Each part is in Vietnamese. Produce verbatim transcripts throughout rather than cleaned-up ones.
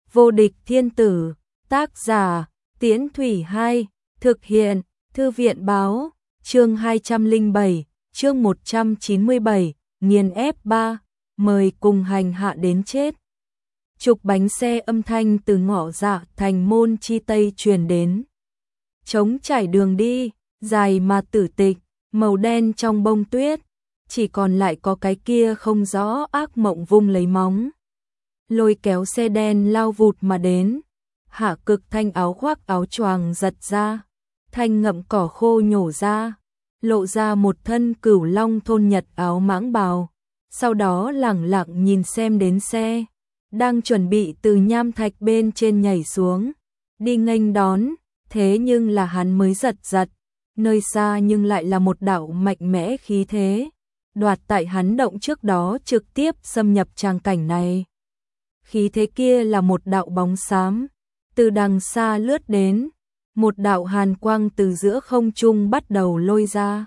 Vô địch thiên tử, tác giả, Tiễn Thủy hai, thực hiện, Thư viện báo, chương hai trăm lẻ bảy, chương một trăm chín mươi bảy, nghiền ép ba, mời cùng hành hạ đến chết. Trục bánh xe âm thanh từ ngõ dạ thành môn chi tây truyền đến. Trống trải đường đi, dài mà tử tịch, màu đen trong bông tuyết, chỉ còn lại có cái kia không rõ ác mộng vung lấy móng. Lôi kéo xe đen lao vụt mà đến, Hạ Cực thanh áo khoác áo choàng giật ra, thanh ngậm cỏ khô nhổ ra, lộ ra một thân Cửu Long thôn Nhật áo mãng bào, sau đó lẳng lặng nhìn xem đến xe, đang chuẩn bị từ nham thạch bên trên nhảy xuống, đi nghênh đón, thế nhưng là hắn mới giật giật, nơi xa nhưng lại là một đạo mạnh mẽ khí thế, đoạt tại hắn động trước đó trực tiếp xâm nhập tràng cảnh này. Khí thế kia là một đạo bóng xám, từ đằng xa lướt đến, một đạo hàn quang từ giữa không trung bắt đầu lôi ra.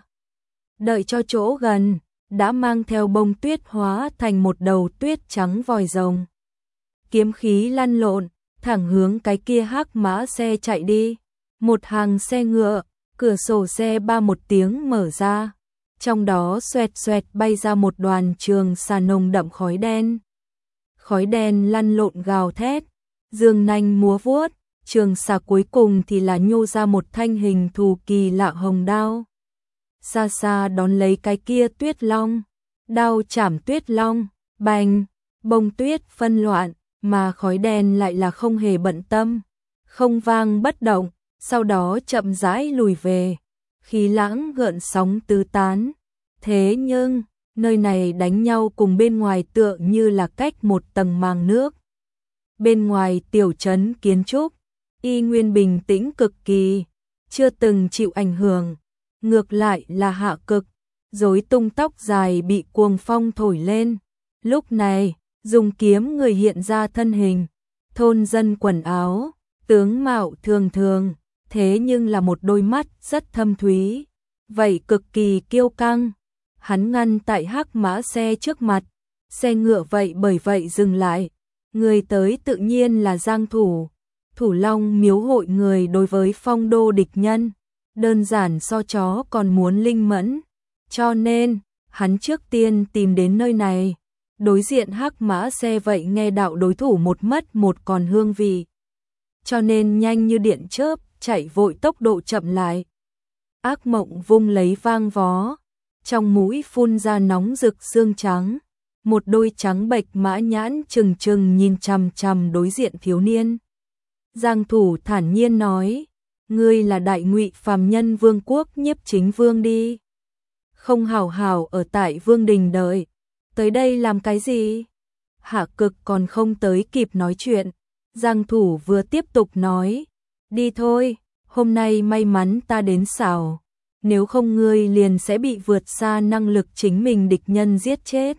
Đợi cho chỗ gần, đã mang theo bông tuyết hóa thành một đầu tuyết trắng vòi rồng. Kiếm khí lăn lộn, thẳng hướng cái kia hắc mã xe chạy đi. Một hàng xe ngựa, cửa sổ xe ba một tiếng mở ra, trong đó xoẹt xoẹt bay ra một đoàn trường xà nồng đậm khói đen. Khói đen lăn lộn gào thét, dương nanh múa vuốt, trường xà cuối cùng thì là nhô ra một thanh hình thù kỳ lạ hồng đao. Xa xa đón lấy cái kia tuyết long, đao chảm tuyết long, bành, bông tuyết phân loạn, mà khói đen lại là không hề bận tâm, không vang bất động, sau đó chậm rãi lùi về, khí lãng gợn sóng tứ tán. Thế nhưng, nơi này đánh nhau cùng bên ngoài tựa như là cách một tầng màng nước. Bên ngoài tiểu trấn kiến trúc, y nguyên bình tĩnh cực kỳ, chưa từng chịu ảnh hưởng, ngược lại là Hạ Cực, rối tung tóc dài bị cuồng phong thổi lên. Lúc này, dùng kiếm người hiện ra thân hình, thôn dân quần áo, tướng mạo thường thường, thế nhưng là một đôi mắt rất thâm thúy, vậy cực kỳ kiêu căng. Hắn ngăn tại hắc mã xe trước mặt, xe ngựa vậy bởi vậy dừng lại. Người tới tự nhiên là Giang Thủ, Thủ Long miếu hội người đối với phong đô địch nhân, đơn giản so chó còn muốn linh mẫn, cho nên, hắn trước tiên tìm đến nơi này. Đối diện hắc mã xe vậy nghe đạo đối thủ một mất một còn hương vị, cho nên nhanh như điện chớp, chạy vội tốc độ chậm lại. Ác mộng vung lấy vang vó, trong mũi phun ra nóng rực xương trắng, một đôi trắng bệch mã nhãn trừng trừng nhìn chằm chằm đối diện thiếu niên. Giang Thủ thản nhiên nói, ngươi là đại ngụy phàm nhân vương quốc Nhiếp Chính Vương đi. Không hảo hảo ở tại vương đình đợi, tới đây làm cái gì? Hạ Cực còn không tới kịp nói chuyện, Giang Thủ vừa tiếp tục nói, đi thôi, hôm nay may mắn ta đến xảo, nếu không ngươi liền sẽ bị vượt xa năng lực chính mình địch nhân giết chết.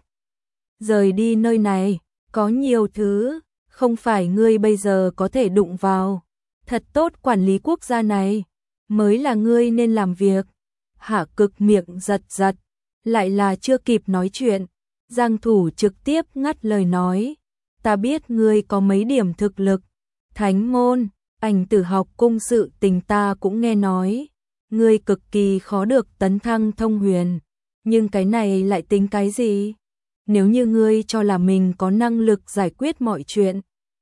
Rời đi nơi này, có nhiều thứ, không phải ngươi bây giờ có thể đụng vào, thật tốt quản lý quốc gia này, mới là ngươi nên làm việc. Hạ Cực miệng giật giật, lại là chưa kịp nói chuyện, Giang Thủ trực tiếp ngắt lời nói, ta biết ngươi có mấy điểm thực lực, thánh môn, ảnh tử học cung sự tình ta cũng nghe nói, ngươi cực kỳ khó được tấn thăng thông huyền, nhưng cái này lại tính cái gì? Nếu như ngươi cho là mình có năng lực giải quyết mọi chuyện,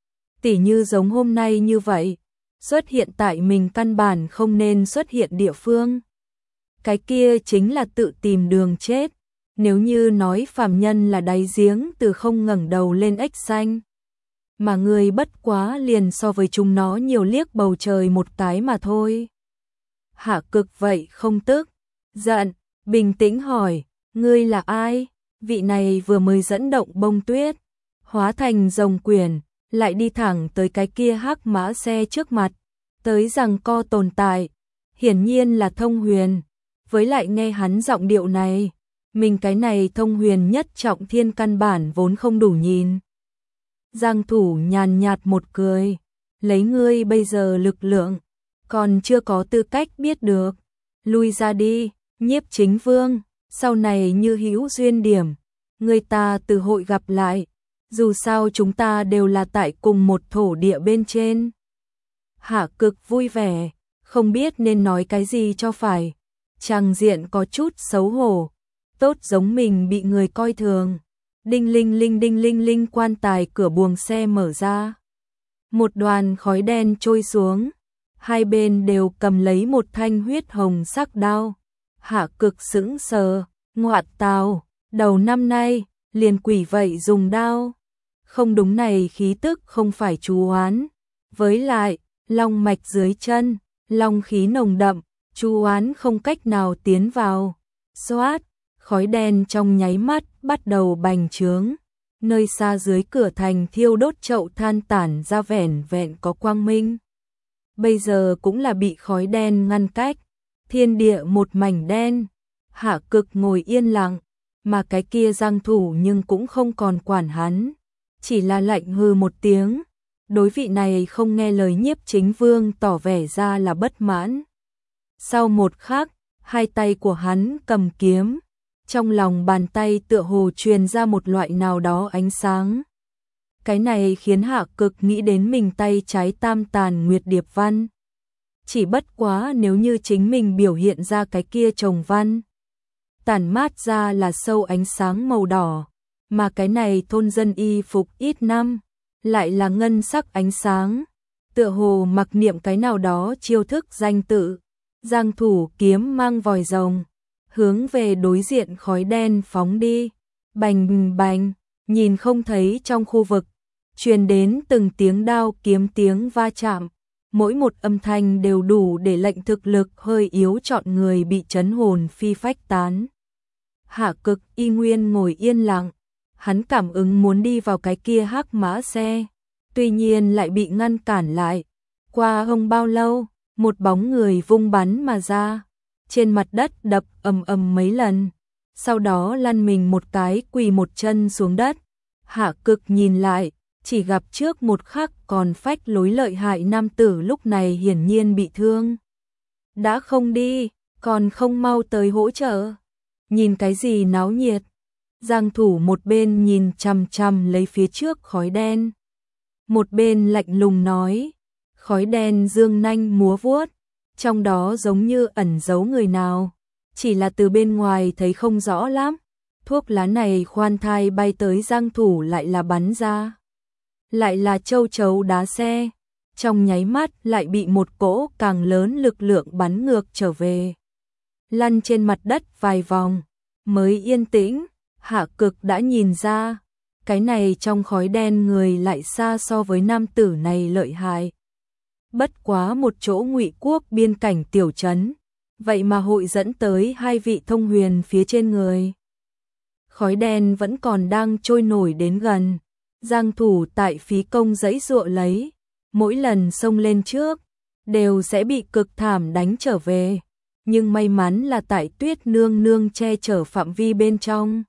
tỉ như giống hôm nay như vậy, xuất hiện tại mình căn bản không nên xuất hiện địa phương, cái kia chính là tự tìm đường chết. Nếu như nói phàm nhân là đáy giếng từ không ngẩng đầu lên ếch xanh, mà ngươi bất quá liền so với chúng nó nhiều liếc bầu trời một cái mà thôi. Hạ Cực vậy không tức, giận, bình tĩnh hỏi, ngươi là ai? Vị này vừa mới dẫn động bông tuyết, hóa thành rồng quyển, lại đi thẳng tới cái kia hắc mã xe trước mặt, tới rằng co tồn tại, hiển nhiên là thông huyền, với lại nghe hắn giọng điệu này, mình cái này thông huyền nhất trọng thiên căn bản vốn không đủ nhìn. Giang Thủ nhàn nhạt một cười, lấy ngươi bây giờ lực lượng, còn chưa có tư cách biết được, lui ra đi, Nhiếp Chính Vương, sau này như hữu duyên điểm, người ta từ hội gặp lại. Dù sao chúng ta đều là tại cùng một thổ địa bên trên. Hạ Cực vui vẻ, không biết nên nói cái gì cho phải. Tràng diện có chút xấu hổ, tốt giống mình bị người coi thường. Đinh linh linh đinh linh linh, quan tài cửa buồng xe mở ra. Một đoàn khói đen trôi xuống, hai bên đều cầm lấy một thanh huyết hồng sắc đao. Hạ Cực sững sờ, ngoạn tào, đầu năm nay, liền quỷ vậy dùng đao. Không đúng, này khí tức không phải chú oán. Với lại, long mạch dưới chân, long khí nồng đậm, chú oán không cách nào tiến vào. Xoát, khói đen trong nháy mắt bắt đầu bành trướng. Nơi xa dưới cửa thành thiêu đốt chậu than tản ra vẻn vẹn có quang minh. Bây giờ cũng là bị khói đen ngăn cách, thiên địa một mảnh đen. Hạ Cực ngồi yên lặng, mà cái kia giang thủ nhưng cũng không còn quản hắn, chỉ là lạnh hừ một tiếng. Đối vị này không nghe lời Nhiếp Chính Vương tỏ vẻ ra là bất mãn. Sau một khắc, hai tay của hắn cầm kiếm, trong lòng bàn tay tựa hồ truyền ra một loại nào đó ánh sáng. Cái này khiến Hạ Cực nghĩ đến mình tay trái tam tàn nguyệt điệp văn. Chỉ bất quá nếu như chính mình biểu hiện ra cái kia trồng văn, tản mát ra là sâu ánh sáng màu đỏ, mà cái này thôn dân y phục ít năm, lại là ngân sắc ánh sáng, tựa hồ mặc niệm cái nào đó chiêu thức danh tự. Giang thủ kiếm mang vòi rồng, hướng về đối diện khói đen phóng đi. Bành bành, nhìn không thấy trong khu vực, truyền đến từng tiếng đao kiếm tiếng va chạm, mỗi một âm thanh đều đủ để lệnh thực lực hơi yếu chọn người bị chấn hồn phi phách tán. Hạ Cực y nguyên ngồi yên lặng, hắn cảm ứng muốn đi vào cái kia hắc mã xe, tuy nhiên lại bị ngăn cản lại. Qua không bao lâu, một bóng người vung bắn mà ra, trên mặt đất đập ầm ầm mấy lần, sau đó lăn mình một cái quỳ một chân xuống đất. Hạ Cực nhìn lại, chỉ gặp trước một khắc còn phách lối lợi hại nam tử lúc này hiển nhiên bị thương. Đã không đi, còn không mau tới hỗ trợ. Nhìn cái gì náo nhiệt. Giang thủ một bên nhìn chằm chằm lấy phía trước khói đen, một bên lạnh lùng nói. Khói đen dương nanh múa vuốt, trong đó giống như ẩn giấu người nào, chỉ là từ bên ngoài thấy không rõ lắm. Thuốc lá này khoan thai bay tới Giang thủ lại là bắn ra, lại là châu chấu đá xe, trong nháy mắt lại bị một cỗ càng lớn lực lượng bắn ngược trở về, lăn trên mặt đất vài vòng mới yên tĩnh. Hạ Cực đã nhìn ra, cái này trong khói đen người lại xa so với nam tử này lợi hại. Bất quá một chỗ Ngụy quốc biên cảnh tiểu trấn, vậy mà hội dẫn tới hai vị thông huyền phía trên người. Khói đen vẫn còn đang trôi nổi đến gần, Giang thủ tại phí công giãy giụa lấy, mỗi lần xông lên trước đều sẽ bị cực thảm đánh trở về, nhưng may mắn là tại Tuyết nương nương che chở phạm vi bên trong,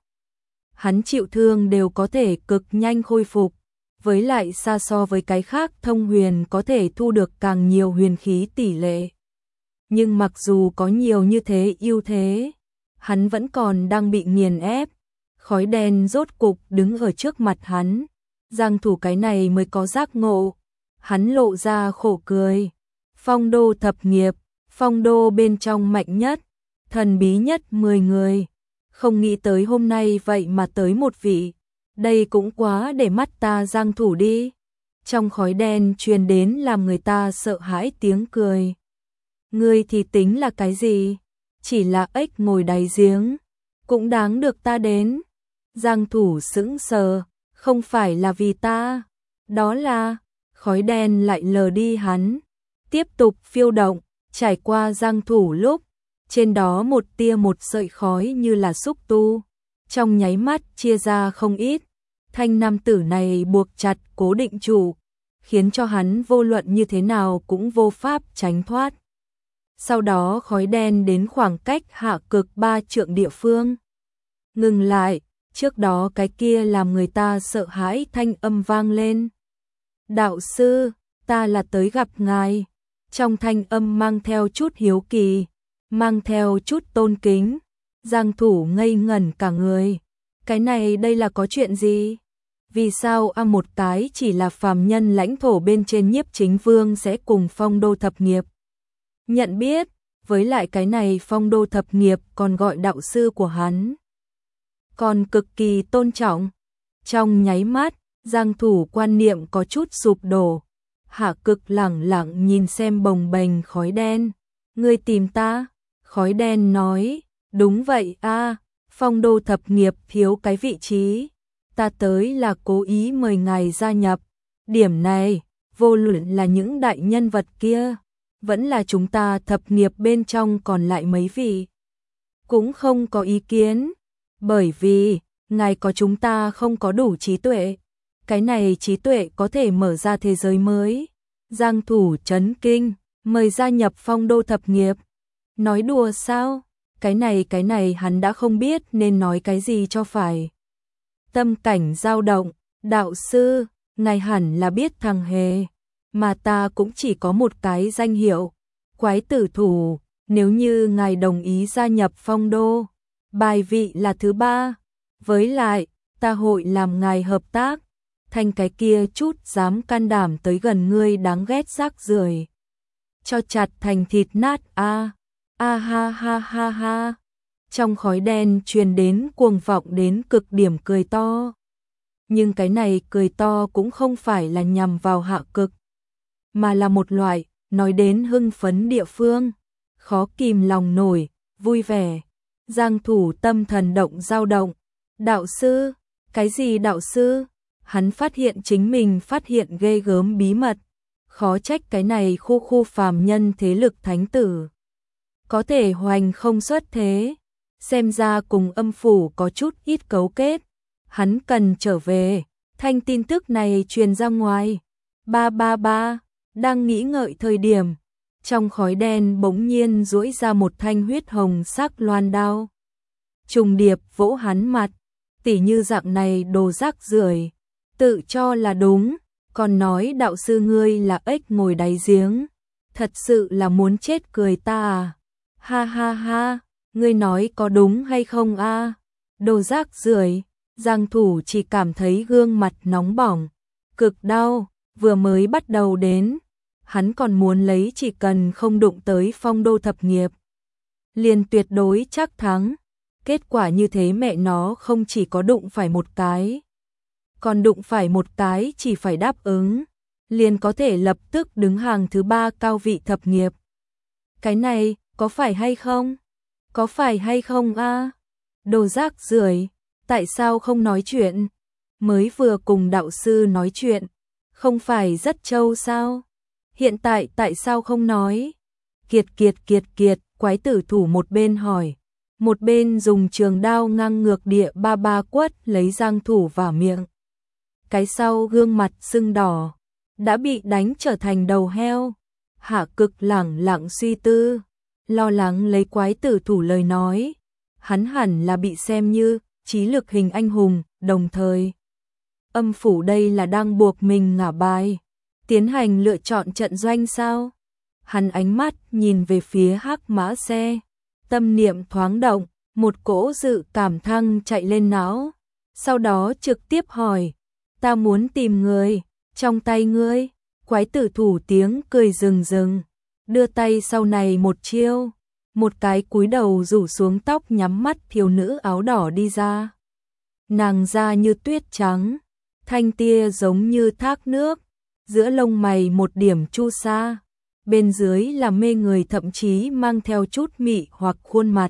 hắn chịu thương đều có thể cực nhanh khôi phục. Với lại xa so với cái khác thông huyền có thể thu được càng nhiều huyền khí tỷ lệ. Nhưng mặc dù có nhiều như thế ưu thế, hắn vẫn còn đang bị nghiền ép. Khói đen rốt cục đứng ở trước mặt hắn, Giang thủ cái này mới có giác ngộ. Hắn lộ ra khổ cười. Phong đô thập nghiệp, phong đô bên trong mạnh nhất, thần bí nhất mười người. Không nghĩ tới hôm nay vậy mà tới một vị. Đây cũng quá để mắt ta Giang thủ đi. Trong khói đen truyền đến làm người ta sợ hãi tiếng cười. Ngươi thì tính là cái gì? Chỉ là ếch ngồi đáy giếng, cũng đáng được ta đến. Giang thủ sững sờ, không phải là vì ta, đó là... Khói đen lại lờ đi hắn, tiếp tục phiêu động, trải qua Giang thủ lúc, trên đó một tia một sợi khói như là xúc tu, trong nháy mắt chia ra không ít. Thanh nam tử này buộc chặt cố định chủ, khiến cho hắn vô luận như thế nào cũng vô pháp tránh thoát. Sau đó khói đen đến khoảng cách Hạ Cực ba trượng địa phương. Ngừng lại, trước đó cái kia làm người ta sợ hãi thanh âm vang lên. Đạo sư, ta là tới gặp ngài. Trong thanh âm mang theo chút hiếu kỳ, mang theo chút tôn kính. Giang thủ ngây ngẩn cả người. Cái này đây là có chuyện gì? Vì sao a một cái chỉ là phàm nhân lãnh thổ bên trên Nhiếp Chính Vương sẽ cùng Phong Đô thập nghiệp nhận biết, với lại cái này Phong Đô thập nghiệp còn gọi đạo sư của hắn, còn cực kỳ tôn trọng. Trong nháy mắt, Giang Thủ quan niệm có chút sụp đổ. Hạ Cực lẳng lặng nhìn xem bồng bềnh khói đen. Ngươi tìm ta? Khói đen nói, đúng vậy a, Phong Đô thập nghiệp thiếu cái vị trí, ta tới là cố ý mời ngài gia nhập. Điểm này, vô luận là những đại nhân vật kia, vẫn là chúng ta thập nghiệp bên trong còn lại mấy vị, cũng không có ý kiến, bởi vì ngài có chúng ta không có đủ trí tuệ. Cái này trí tuệ có thể mở ra thế giới mới. Giang Thủ chấn kinh, mời gia nhập Phong Đô thập nghiệp. Nói đùa sao? Cái này cái này hắn đã không biết nên nói cái gì cho phải. Tâm cảnh dao động, đạo sư, ngài hẳn là biết thằng hề, mà ta cũng chỉ có một cái danh hiệu, Quái Tử Thủ, nếu như ngài đồng ý gia nhập Phong Đô, bài vị là thứ ba, với lại, ta hội làm ngài hợp tác, thành cái kia chút dám can đảm tới gần ngươi đáng ghét rác rưởi, cho chặt thành thịt nát a. A ha ha ha ha. Trong khói đen truyền đến cuồng vọng đến cực điểm cười to. Nhưng cái này cười to cũng không phải là nhằm vào Hạ Cực, mà là một loại nói đến hưng phấn địa phương, khó kìm lòng nổi, vui vẻ. Giang Thủ tâm thần động dao động. Đạo sư? Cái gì đạo sư? Hắn phát hiện chính mình phát hiện ghê gớm bí mật. Khó trách cái này khu khu phàm nhân thế lực thánh tử có thể hoành không xuất thế. Xem ra cùng âm phủ có chút ít cấu kết. Hắn cần trở về. Thanh tin tức này truyền ra ngoài. Ba ba ba. Đang nghĩ ngợi thời điểm, trong khói đen bỗng nhiên duỗi ra một thanh huyết hồng sắc loan đao. Trùng điệp vỗ hắn mặt. Tỉ như dạng này đồ rác rưởi, tự cho là đúng, còn nói đạo sư ngươi là ếch ngồi đáy giếng, thật sự là muốn chết cười ta à. Ha ha ha, ngươi nói có đúng hay không a? À? Đồ rác rưởi. Giang Thủ chỉ cảm thấy gương mặt nóng bỏng, cực đau, vừa mới bắt đầu đến, hắn còn muốn lấy chỉ cần không đụng tới Phong Đô thập nghiệp, liền tuyệt đối chắc thắng. Kết quả như thế mẹ nó không chỉ có đụng phải một cái, còn đụng phải một cái chỉ phải đáp ứng, liền có thể lập tức đứng hàng thứ ba cao vị thập nghiệp. Cái này, có phải hay không? Có phải hay không a? À? Đồ rác rưởi, tại sao không nói chuyện? Mới vừa cùng đạo sư nói chuyện, không phải rất trâu sao? Hiện tại tại sao không nói? Kiệt kiệt kiệt kiệt, Quái Tử Thủ một bên hỏi, một bên dùng trường đao ngang ngược địa ba ba quất lấy Giang Thủ vào miệng. Cái sau gương mặt sưng đỏ, đã bị đánh trở thành đầu heo. Hạ Cực lẳng lặng suy tư, lo lắng lấy Quái Tử Thủ lời nói, hắn hẳn là bị xem như trí lực hình anh hùng, đồng thời âm phủ đây là đang buộc mình ngả bài, tiến hành lựa chọn trận doanh sao? Hắn ánh mắt nhìn về phía Hắc Mã Xe, tâm niệm thoáng động, một cỗ dự cảm thăng chạy lên não, sau đó trực tiếp hỏi, ta muốn tìm người, trong tay ngươi. Quái Tử Thủ tiếng cười rừng rừng, đưa tay sau này một chiêu, một cái cúi đầu rủ xuống tóc nhắm mắt thiếu nữ áo đỏ đi ra. Nàng da như tuyết trắng, thanh tia giống như thác nước, giữa lông mày một điểm chu sa, bên dưới là mê người thậm chí mang theo chút mị hoặc khuôn mặt.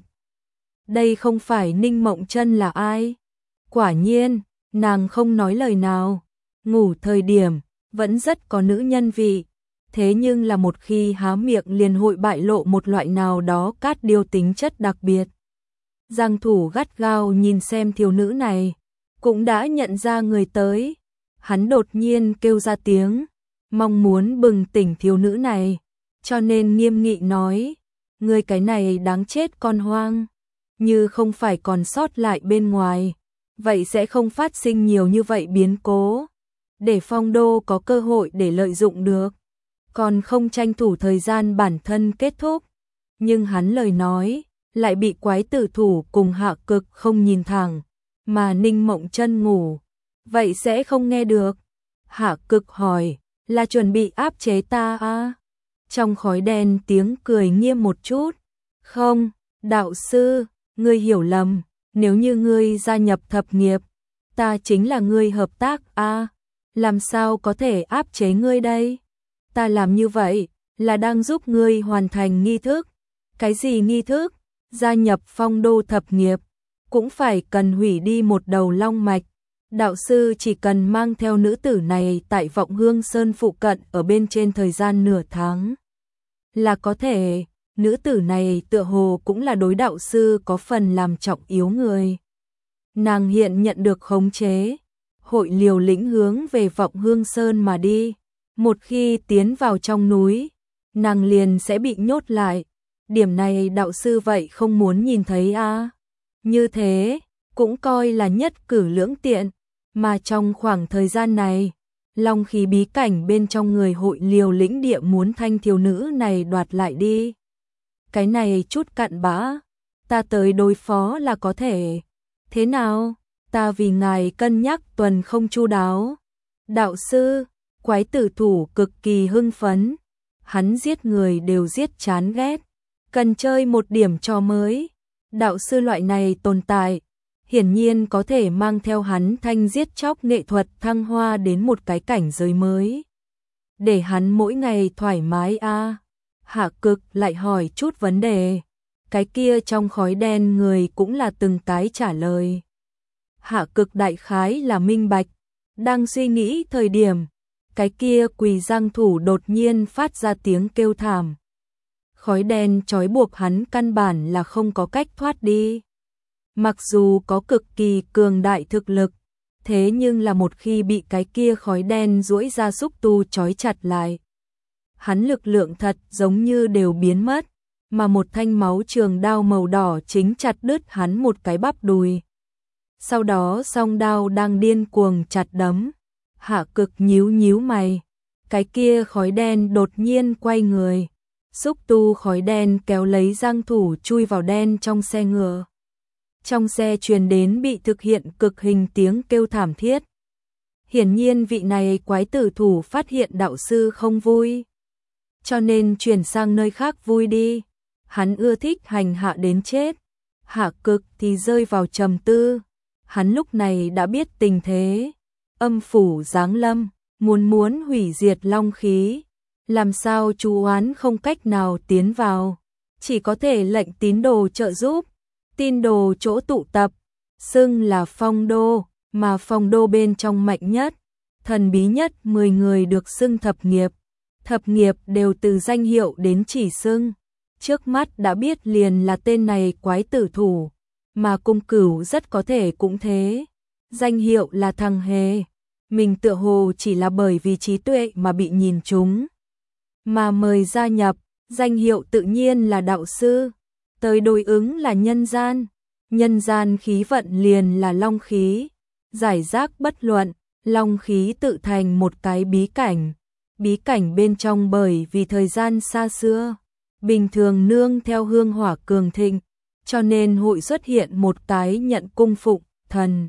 Đây không phải Ninh Mộng Chân là ai? Quả nhiên, nàng không nói lời nào, ngủ thời điểm, vẫn rất có nữ nhân vị, thế nhưng là một khi há miệng liền hội bại lộ một loại nào đó cát điêu tính chất đặc biệt. Giang Thủ gắt gao nhìn xem thiếu nữ này, cũng đã nhận ra người tới, hắn đột nhiên kêu ra tiếng, mong muốn bừng tỉnh thiếu nữ này, cho nên nghiêm nghị nói, ngươi cái này đáng chết con hoang, như không phải còn sót lại bên ngoài, vậy sẽ không phát sinh nhiều như vậy biến cố, để Phong Đô có cơ hội để lợi dụng được, còn không tranh thủ thời gian bản thân kết thúc. Nhưng hắn lời nói lại bị Quái Tử Thủ cùng Hạ Cực không nhìn thẳng, mà Ninh Mộng Chân ngủ, vậy sẽ không nghe được. Hạ Cực hỏi, là chuẩn bị áp chế ta à? Trong khói đen tiếng cười nghiêm một chút. Không, đạo sư, ngươi hiểu lầm, nếu như ngươi gia nhập thập nghiệp, ta chính là ngươi hợp tác à? Làm sao có thể áp chế ngươi đây? Ta làm như vậy là đang giúp ngươi hoàn thành nghi thức. Cái gì nghi thức? Gia nhập Phong Đô thập nghiệp cũng phải cần hủy đi một đầu long mạch. Đạo sư chỉ cần mang theo nữ tử này tại Vọng Hương Sơn phụ cận ở bên trên thời gian nửa tháng là có thể. Nữ tử này tựa hồ cũng là đối đạo sư có phần làm trọng yếu người. Nàng hiện nhận được khống chế, hội liều lĩnh hướng về Vọng Hương Sơn mà đi. Một khi tiến vào trong núi, nàng liền sẽ bị nhốt lại. Điểm này đạo sư vậy không muốn nhìn thấy à? Như thế, cũng coi là nhất cử lưỡng tiện. Mà trong khoảng thời gian này, long khí bí cảnh bên trong người hội liều lĩnh địa muốn thanh thiếu nữ này đoạt lại đi. Cái này chút cặn bã, ta tới đối phó là có thể. Thế nào? Ta vì ngài cân nhắc tuần không chu đáo. Đạo sư, quái tử thủ cực kỳ hưng phấn. Hắn giết người đều giết chán ghét. Cần chơi một điểm trò mới. Đạo sư loại này tồn tại, hiển nhiên có thể mang theo hắn thanh giết chóc nghệ thuật thăng hoa đến một cái cảnh giới mới. Để hắn mỗi ngày thoải mái a à. Hạ Cực lại hỏi chút vấn đề. Cái kia trong khói đen người cũng là từng cái trả lời. Hạ Cực đại khái là minh bạch. Đang suy nghĩ thời điểm, cái kia quỳ giang thủ đột nhiên phát ra tiếng kêu thảm. Khói đen trói buộc hắn căn bản là không có cách thoát đi. Mặc dù có cực kỳ cường đại thực lực, thế nhưng là một khi bị cái kia khói đen duỗi ra xúc tu trói chặt lại, hắn lực lượng thật giống như đều biến mất, mà một thanh máu trường đao màu đỏ chính chặt đứt hắn một cái bắp đùi. Sau đó song đao đang điên cuồng chặt đấm. Hạ Cực nhíu nhíu mày, cái kia khói đen đột nhiên quay người. Xúc tu khói đen kéo lấy giang thủ chui vào đen trong xe ngựa. Trong xe truyền đến bị thực hiện cực hình tiếng kêu thảm thiết. Hiển nhiên vị này quái tử thủ phát hiện đạo sư không vui, cho nên chuyển sang nơi khác vui đi. Hắn ưa thích hành hạ đến chết. Hạ Cực thì rơi vào trầm tư. Hắn lúc này đã biết tình thế. Âm phủ giáng lâm, muốn muốn hủy diệt long khí. Làm sao chú oán không cách nào tiến vào, chỉ có thể lệnh tín đồ trợ giúp. Tín đồ chỗ tụ tập, xưng là Phong Đô, mà Phong Đô bên trong mạnh nhất, thần bí nhất mười người được xưng thập nghiệp. Thập nghiệp đều từ danh hiệu đến chỉ xưng. Trước mắt đã biết liền là tên này quái tử thủ, mà Cung Cửu rất có thể cũng thế. Danh hiệu là Thằng Hề. Mình tựa hồ chỉ là bởi vì trí tuệ mà bị nhìn trúng, mà mời gia nhập. Danh hiệu tự nhiên là đạo sư. Tới đối ứng là nhân gian. Nhân gian khí vận liền là long khí. Giải rác bất luận, long khí tự thành một cái bí cảnh. Bí cảnh bên trong bởi vì thời gian xa xưa, bình thường nương theo hương hỏa cường thịnh, cho nên hội xuất hiện một cái nhận cung phụng thần.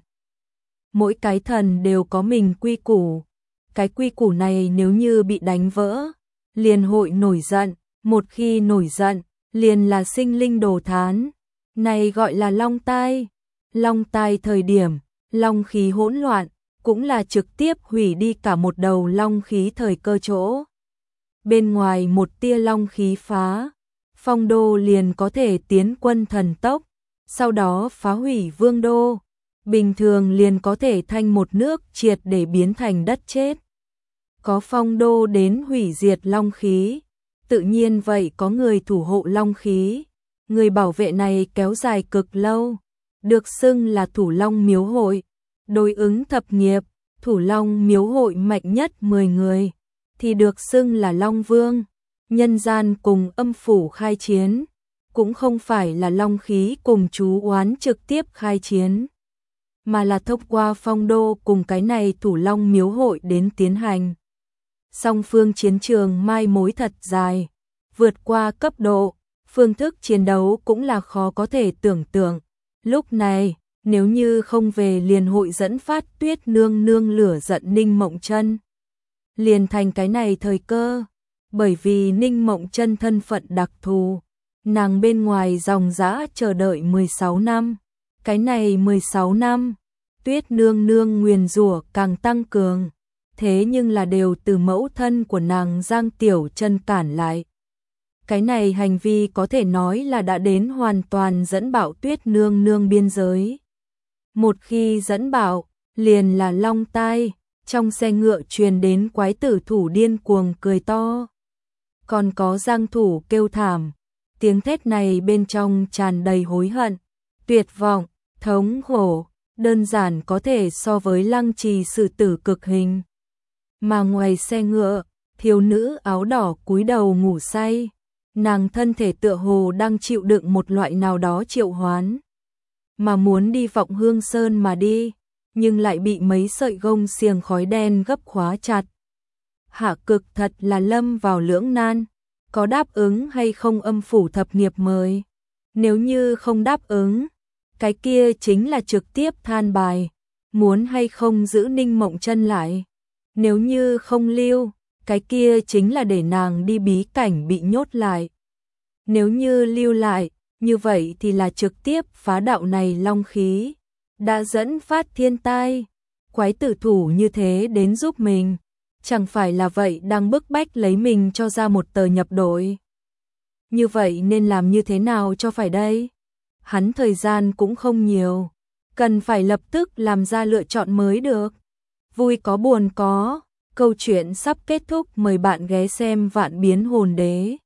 Mỗi cái thần đều có mình quy củ. Cái quy củ này nếu như bị đánh vỡ, liền hội nổi giận. Một khi nổi giận, liền là sinh linh đồ thán. Này gọi là long tai. Long tai thời điểm, long khí hỗn loạn, cũng là trực tiếp hủy đi cả một đầu long khí thời cơ chỗ. Bên ngoài một tia long khí phá, Phong Đô liền có thể tiến quân thần tốc, sau đó phá hủy vương đô. Bình thường liền có thể thanh một nước triệt để biến thành đất chết. Có Phong Đô đến hủy diệt long khí, tự nhiên vậy có người thủ hộ long khí. Người bảo vệ này kéo dài cực lâu, được xưng là Thủ Long Miếu Hội. Đối ứng thập nghiệp, Thủ Long Miếu Hội mạnh nhất mười người, thì được xưng là Long Vương. Nhân gian cùng âm phủ khai chiến, cũng không phải là long khí cùng chú oán trực tiếp khai chiến, mà là thông qua Phong Đô cùng cái này Thủ Long Miếu Hội đến tiến hành. Song phương chiến trường mai mối thật dài, vượt qua cấp độ, phương thức chiến đấu cũng là khó có thể tưởng tượng. Lúc này, Nếu như không về liền hội dẫn phát Tuyết Nương Nương lửa giận Ninh Mộng Chân. Liền thành cái này thời cơ, bởi vì Ninh Mộng Chân thân phận đặc thù, nàng bên ngoài dòng dã chờ đợi mười sáu năm. Cái này mười sáu năm, Tuyết Nương Nương nguyền rủa càng tăng cường, thế nhưng là đều từ mẫu thân của nàng Giang Tiểu Chân cản lại. Cái này hành vi có thể nói là đã đến hoàn toàn dẫn bạo Tuyết Nương Nương biên giới. Một khi dẫn bạo, liền là long tai, trong xe ngựa truyền đến quái tử thủ điên cuồng cười to. Còn có Giang thủ kêu thảm, tiếng thét này bên trong tràn đầy hối hận, tuyệt vọng, thống khổ, đơn giản có thể so với lăng trì xử tử cực hình. Mà ngoài xe ngựa, thiếu nữ áo đỏ cúi đầu ngủ say, nàng thân thể tựa hồ đang chịu đựng một loại nào đó triệu hoán, mà muốn đi Vọng Hương Sơn mà đi, nhưng lại bị mấy sợi gông xiềng khói đen gấp khóa chặt. Hạ Cực thật là lâm vào lưỡng nan, có đáp ứng hay không âm phủ thập nghiệp mời. Nếu như không đáp ứng, cái kia chính là trực tiếp than bài, muốn hay không giữ Ninh Mộng Chân lại. Nếu như không lưu, cái kia chính là để nàng đi bí cảnh bị nhốt lại. Nếu như lưu lại, như vậy thì là trực tiếp phá đạo này long khí, đã dẫn phát thiên tai, quái tử thủ như thế đến giúp mình, chẳng phải là vậy đang bức bách lấy mình cho ra một tờ nhập đội. Như vậy nên làm như thế nào cho phải đây? Hắn thời gian cũng không nhiều, cần phải lập tức làm ra lựa chọn mới được. Vui có buồn có, câu chuyện sắp kết thúc, mời bạn ghé xem Vạn Biến Hồn Đế.